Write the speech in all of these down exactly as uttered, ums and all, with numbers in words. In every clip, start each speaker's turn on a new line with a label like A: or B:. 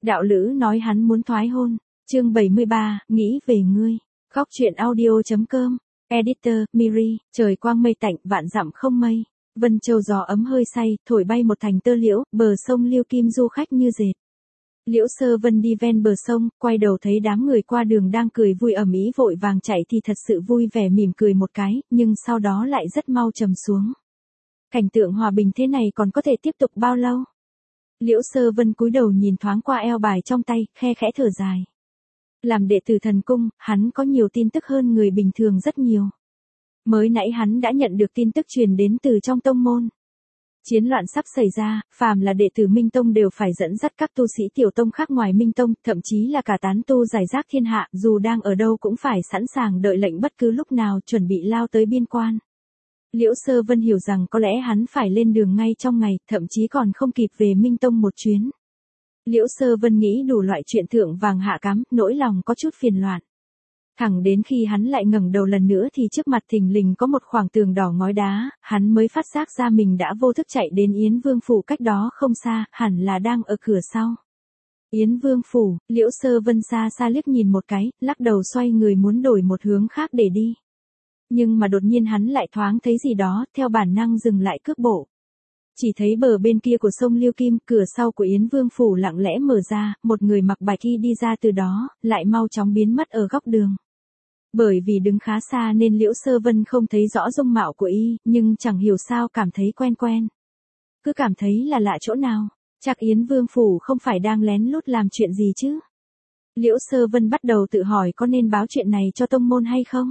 A: Đạo lữ nói hắn muốn thoái hôn. Chương bảy mươi ba, nghĩ về ngươi. Góc truyện audio chấm com. Editor, Miri, trời quang mây tạnh, vạn dặm không mây. Vân Châu gió ấm hơi say, thổi bay một thành tơ liễu, bờ sông liêu kim du khách như dệt. Liễu Sơ Vân đi ven bờ sông, quay đầu thấy đám người qua đường đang cười vui ầm ĩ vội vàng chạy thì thật sự vui vẻ mỉm cười một cái, nhưng sau đó lại rất mau trầm xuống. Cảnh tượng hòa bình thế này còn có thể tiếp tục bao lâu? Liễu Sơ Vân cúi đầu nhìn thoáng qua eo bài trong tay, khe khẽ thở dài. Làm đệ tử thần cung, hắn có nhiều tin tức hơn người bình thường rất nhiều. Mới nãy hắn đã nhận được tin tức truyền đến từ trong tông môn. Chiến loạn sắp xảy ra, phàm là đệ tử Minh Tông đều phải dẫn dắt các tu sĩ tiểu tông khác ngoài Minh Tông, thậm chí là cả tán tu giải rác thiên hạ, dù đang ở đâu cũng phải sẵn sàng đợi lệnh bất cứ lúc nào chuẩn bị lao tới biên quan. Liễu Sơ Vân hiểu rằng có lẽ hắn phải lên đường ngay trong ngày, thậm chí còn không kịp về Minh Tông một chuyến. Liễu Sơ Vân nghĩ đủ loại chuyện thượng vàng hạ cám, nỗi lòng có chút phiền loạn. Thẳng đến khi hắn lại ngẩng đầu lần nữa thì trước mặt thình lình có một khoảng tường đỏ ngói đá, hắn mới phát giác ra mình đã vô thức chạy đến Yến Vương Phủ cách đó không xa, hẳn là đang ở cửa sau. Yến Vương Phủ, Liễu Sơ Vân xa xa liếc nhìn một cái, lắc đầu xoay người muốn đổi một hướng khác để đi. Nhưng mà đột nhiên hắn lại thoáng thấy gì đó, theo bản năng dừng lại cước bộ. Chỉ thấy bờ bên kia của sông Liêu Kim, cửa sau của Yến Vương Phủ lặng lẽ mở ra, một người mặc bạch y đi ra từ đó, lại mau chóng biến mất ở góc đường. Bởi vì đứng khá xa nên Liễu Sơ Vân không thấy rõ dung mạo của y, nhưng chẳng hiểu sao cảm thấy quen quen. Cứ cảm thấy là lạ chỗ nào, chắc Yến Vương Phủ không phải đang lén lút làm chuyện gì chứ. Liễu Sơ Vân bắt đầu tự hỏi có nên báo chuyện này cho tông môn hay không.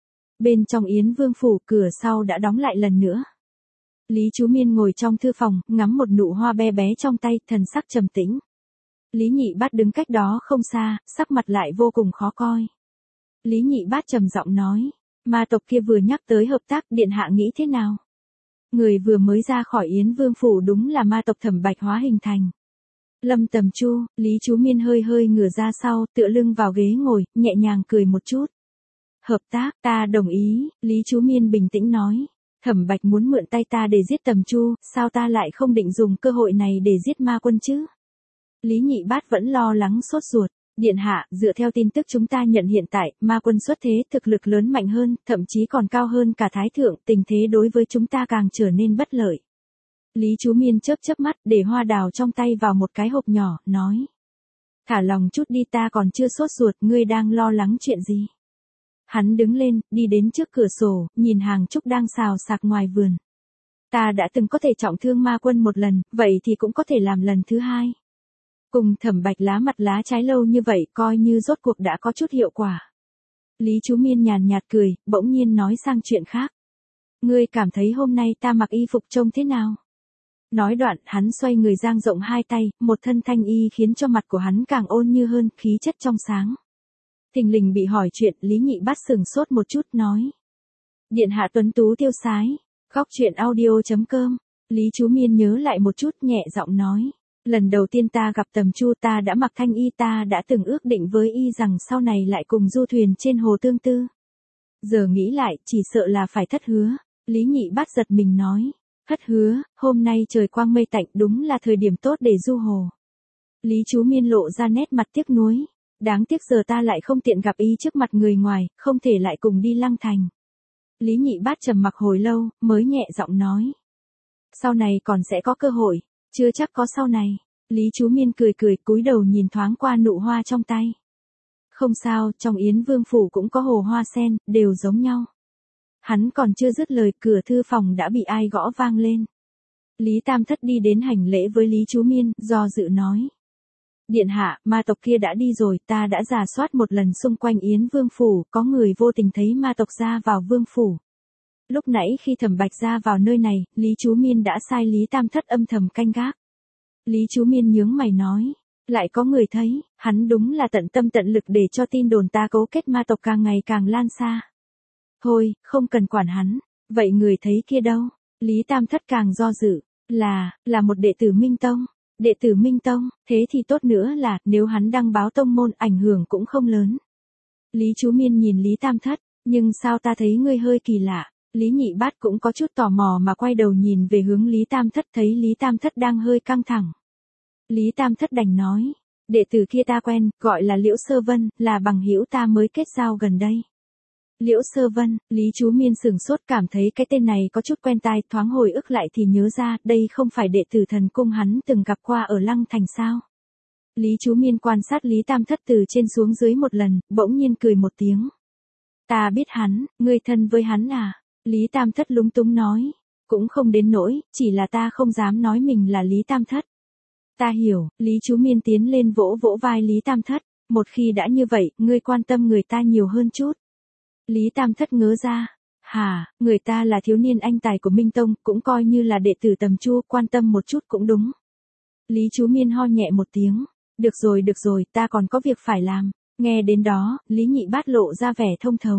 A: Bên trong Yến Vương Phủ, cửa sau đã đóng lại lần nữa. Lý Chú Miên ngồi trong thư phòng, ngắm một nụ hoa bé bé trong tay, thần sắc trầm tĩnh. Lý Nhị Bát đứng cách đó không xa, sắc mặt lại vô cùng khó coi. Lý Nhị Bát trầm giọng nói, ma tộc kia vừa nhắc tới hợp tác, điện hạ nghĩ thế nào? Người vừa mới ra khỏi Yến Vương Phủ đúng là ma tộc Thẩm Bạch hóa hình thành. Lâm Tầm Chu, Lý Chú Miên hơi hơi ngửa ra sau, tựa lưng vào ghế ngồi, nhẹ nhàng cười một chút. Hợp tác, ta đồng ý, Lý Chú Miên bình tĩnh nói. Thẩm Bạch muốn mượn tay ta để giết Tầm Chu, sao ta lại không định dùng cơ hội này để giết ma quân chứ? Lý Nhị Bát vẫn lo lắng sốt ruột. Điện hạ, dựa theo tin tức chúng ta nhận hiện tại, ma quân xuất thế thực lực lớn mạnh hơn, thậm chí còn cao hơn cả thái thượng, tình thế đối với chúng ta càng trở nên bất lợi. Lý Chú Miên chớp chớp mắt, để hoa đào trong tay vào một cái hộp nhỏ, nói. Thả lòng chút đi, ta còn chưa sốt ruột, ngươi đang lo lắng chuyện gì? Hắn đứng lên, đi đến trước cửa sổ, nhìn hàng trúc đang xào xạc ngoài vườn. Ta đã từng có thể trọng thương ma quân một lần, vậy thì cũng có thể làm lần thứ hai. Cùng Thẩm Bạch lá mặt lá trái lâu như vậy, coi như rốt cuộc đã có chút hiệu quả. Lý Chú Miên nhàn nhạt cười, bỗng nhiên nói sang chuyện khác. Ngươi cảm thấy hôm nay ta mặc y phục trông thế nào? Nói đoạn, hắn xoay người dang rộng hai tay, một thân thanh y khiến cho mặt của hắn càng ôn như hơn, khí chất trong sáng. Thình lình bị hỏi chuyện, Lý Nhị Bát sừng sốt một chút, nói. Điện hạ tuấn tú tiêu sái. Góc truyện audio chấm com. Lý Chú Miên nhớ lại một chút, nhẹ giọng nói. Lần đầu tiên ta gặp Tầm Chu ta đã mặc thanh y, ta đã từng ước định với y rằng sau này lại cùng du thuyền trên hồ Tương Tư. Giờ nghĩ lại, chỉ sợ là phải thất hứa. Lý Nhị Bát giật mình nói. Thất hứa, hôm nay trời quang mây tạnh, đúng là thời điểm tốt để du hồ. Lý Chú Miên lộ ra nét mặt tiếc nuối. Đáng tiếc giờ ta lại không tiện gặp y trước mặt người ngoài, không thể lại cùng đi Lăng Thành. Lý Nhị Bát trầm mặc hồi lâu, mới nhẹ giọng nói. Sau này còn sẽ có cơ hội, chưa chắc có sau này. Lý Chú Miên cười cười, cúi đầu nhìn thoáng qua nụ hoa trong tay. Không sao, trong Yến Vương Phủ cũng có hồ hoa sen, đều giống nhau. Hắn còn chưa dứt lời, cửa thư phòng đã bị ai gõ vang lên. Lý Tam Thất đi đến hành lễ với Lý Chú Miên, do dự nói. Điện hạ, ma tộc kia đã đi rồi, ta đã rà soát một lần xung quanh Yến Vương Phủ, có người vô tình thấy ma tộc ra vào Vương Phủ. Lúc nãy khi Thẩm Bạch ra vào nơi này, Lý Chú Miên đã sai Lý Tam Thất âm thầm canh gác. Lý Chú Miên nhướng mày nói, lại có người thấy, hắn đúng là tận tâm tận lực để cho tin đồn ta cấu kết ma tộc càng ngày càng lan xa. Thôi, không cần quản hắn, vậy người thấy kia đâu? Lý Tam Thất càng do dự, là, là một đệ tử Minh Tông. Đệ tử Minh Tông, thế thì tốt nữa là, nếu hắn đăng báo tông môn, ảnh hưởng cũng không lớn. Lý Chú Miên nhìn Lý Tam Thất, nhưng sao ta thấy ngươi hơi kỳ lạ. Lý Nhị Bát cũng có chút tò mò mà quay đầu nhìn về hướng Lý Tam Thất, thấy Lý Tam Thất đang hơi căng thẳng. Lý Tam Thất đành nói, Đệ tử kia ta quen, gọi là Liễu Sơ Vân, là bằng hữu ta mới kết giao gần đây. Liễu Sơ Vân, Lý Chú Miên sửng sốt cảm thấy cái tên này có chút quen tai, thoáng hồi ức lại thì nhớ ra, đây không phải đệ tử thần cung hắn từng gặp qua ở Lăng Thành sao. Lý Chú Miên quan sát Lý Tam Thất từ trên xuống dưới một lần, bỗng nhiên cười một tiếng. Ta biết hắn, ngươi thân với hắn à? Lý Tam Thất lúng túng nói. Cũng không đến nỗi, chỉ là ta không dám nói mình là Lý Tam Thất. Ta hiểu, Lý Chú Miên tiến lên vỗ vỗ vai Lý Tam Thất. Một khi đã như vậy, ngươi quan tâm người ta nhiều hơn chút. Lý Tam Thất ngớ ra. Hà, người ta là thiếu niên anh tài của Minh Tông, cũng coi như là đệ tử Tầm Chu, quan tâm một chút cũng đúng. Lý Chú Miên ho nhẹ một tiếng. Được rồi được rồi, ta còn có việc phải làm. Nghe đến đó, Lý Nhị Bát lộ ra vẻ thông thấu.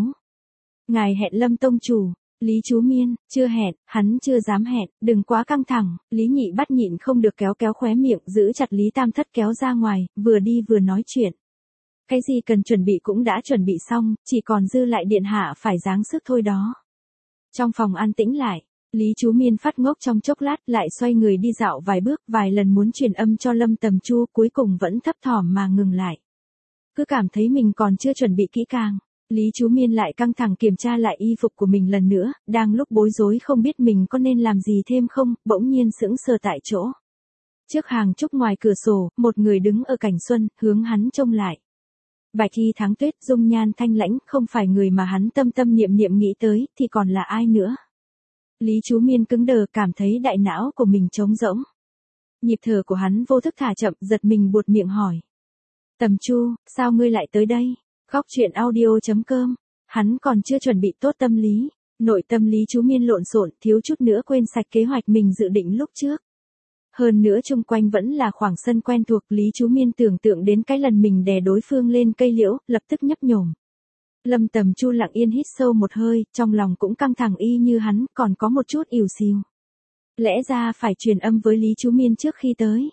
A: Ngài hẹn Lâm Tông chủ. Lý Chú Miên, chưa hẹn, hắn chưa dám hẹn, đừng quá căng thẳng. Lý Nhị Bát nhịn không được kéo kéo khóe miệng, giữ chặt Lý Tam Thất kéo ra ngoài, vừa đi vừa nói chuyện. Cái gì cần chuẩn bị cũng đã chuẩn bị xong, chỉ còn dư lại điện hạ phải dáng sức thôi đó. Trong phòng an tĩnh lại, Lý Chú Miên phát ngốc trong chốc lát, lại xoay người đi dạo vài bước, vài lần muốn truyền âm cho Lâm Tầm Chu, cuối cùng vẫn thấp thỏm mà ngừng lại. Cứ cảm thấy mình còn chưa chuẩn bị kỹ càng. Lý Chú Miên lại căng thẳng kiểm tra lại y phục của mình lần nữa, đang lúc bối rối không biết mình có nên làm gì thêm không, bỗng nhiên sững sờ tại chỗ. Trước hàng trúc ngoài cửa sổ, một người đứng ở cảnh xuân, hướng hắn trông lại. Bạch y tháng tuyết, dung nhan thanh lãnh, không phải người mà hắn tâm tâm niệm niệm nghĩ tới, thì còn là ai nữa. Lý Chú Miên cứng đờ, cảm thấy đại não của mình trống rỗng. Nhịp thở của hắn vô thức thả chậm, giật mình buột miệng hỏi. Tầm Chu, sao ngươi lại tới đây? Góc truyện audio chấm com. Hắn còn chưa chuẩn bị tốt tâm lý. Nội tâm Lý Chú Miên lộn xộn, thiếu chút nữa quên sạch kế hoạch mình dự định lúc trước. Hơn nữa chung quanh vẫn là khoảng sân quen thuộc, Lý Chú Miên tưởng tượng đến cái lần mình đè đối phương lên cây liễu, lập tức nhấp nhổm. Lâm Tầm Chu lặng yên hít sâu một hơi, trong lòng cũng căng thẳng y như hắn, còn có một chút ỉu xìu. Lẽ ra phải truyền âm với Lý Chú Miên trước khi tới.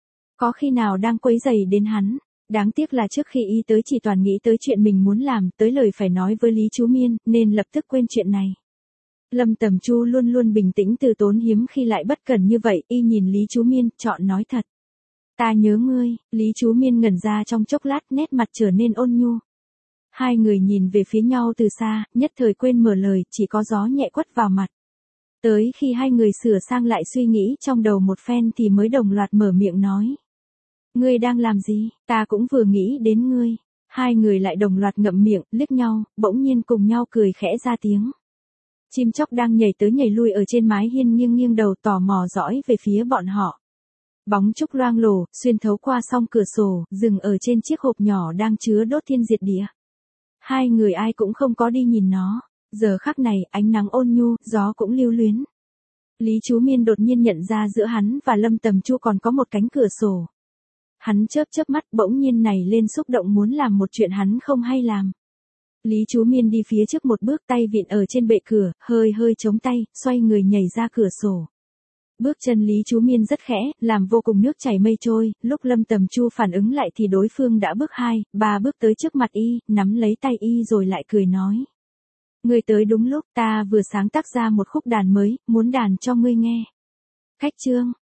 A: Có khi nào đang quấy rầy đến hắn. Đáng tiếc là trước khi y tới chỉ toàn nghĩ tới chuyện mình muốn làm, tới lời phải nói với Lý Chú Miên, nên lập tức quên chuyện này. Lâm Tầm Chu luôn luôn bình tĩnh từ tốn, hiếm khi lại bất cẩn như vậy, y nhìn Lý Chú Miên, chọn nói thật. Ta nhớ ngươi. Lý Chú Miên ngẩn ra trong chốc lát, nét mặt trở nên ôn nhu. Hai người nhìn về phía nhau từ xa, nhất thời quên mở lời, chỉ có gió nhẹ quất vào mặt. Tới khi hai người sửa sang lại suy nghĩ trong đầu một phen thì mới đồng loạt mở miệng nói. Ngươi đang làm gì? Ta cũng vừa nghĩ đến ngươi. Hai người lại đồng loạt ngậm miệng, liếc nhau, bỗng nhiên cùng nhau cười khẽ ra tiếng. Chim chóc đang nhảy tới nhảy lui ở trên mái hiên nghiêng nghiêng đầu tò mò dõi về phía bọn họ. Bóng trúc loang lổ, xuyên thấu qua song cửa sổ, dừng ở trên chiếc hộp nhỏ đang chứa đốt thiên diệt địa. Hai người ai cũng không có đi nhìn nó. Giờ khắc này, ánh nắng ôn nhu, gió cũng lưu luyến. Lý Chú Miên đột nhiên nhận ra giữa hắn và Lâm Tầm Chu còn có một cánh cửa sổ. Hắn chớp chớp mắt, bỗng nhiên nảy lên xúc động muốn làm một chuyện hắn không hay làm. Lý Chú Miên đi phía trước một bước, tay vịn ở trên bệ cửa, hơi hơi chống tay, xoay người nhảy ra cửa sổ. Bước chân Lý Chú Miên rất khẽ, làm vô cùng nước chảy mây trôi, lúc Lâm Tầm Chu phản ứng lại thì đối phương đã bước hai, ba bước tới trước mặt y, nắm lấy tay y rồi lại cười nói. Ngươi tới đúng lúc, ta vừa sáng tác ra một khúc đàn mới, muốn đàn cho ngươi nghe. Khách chương,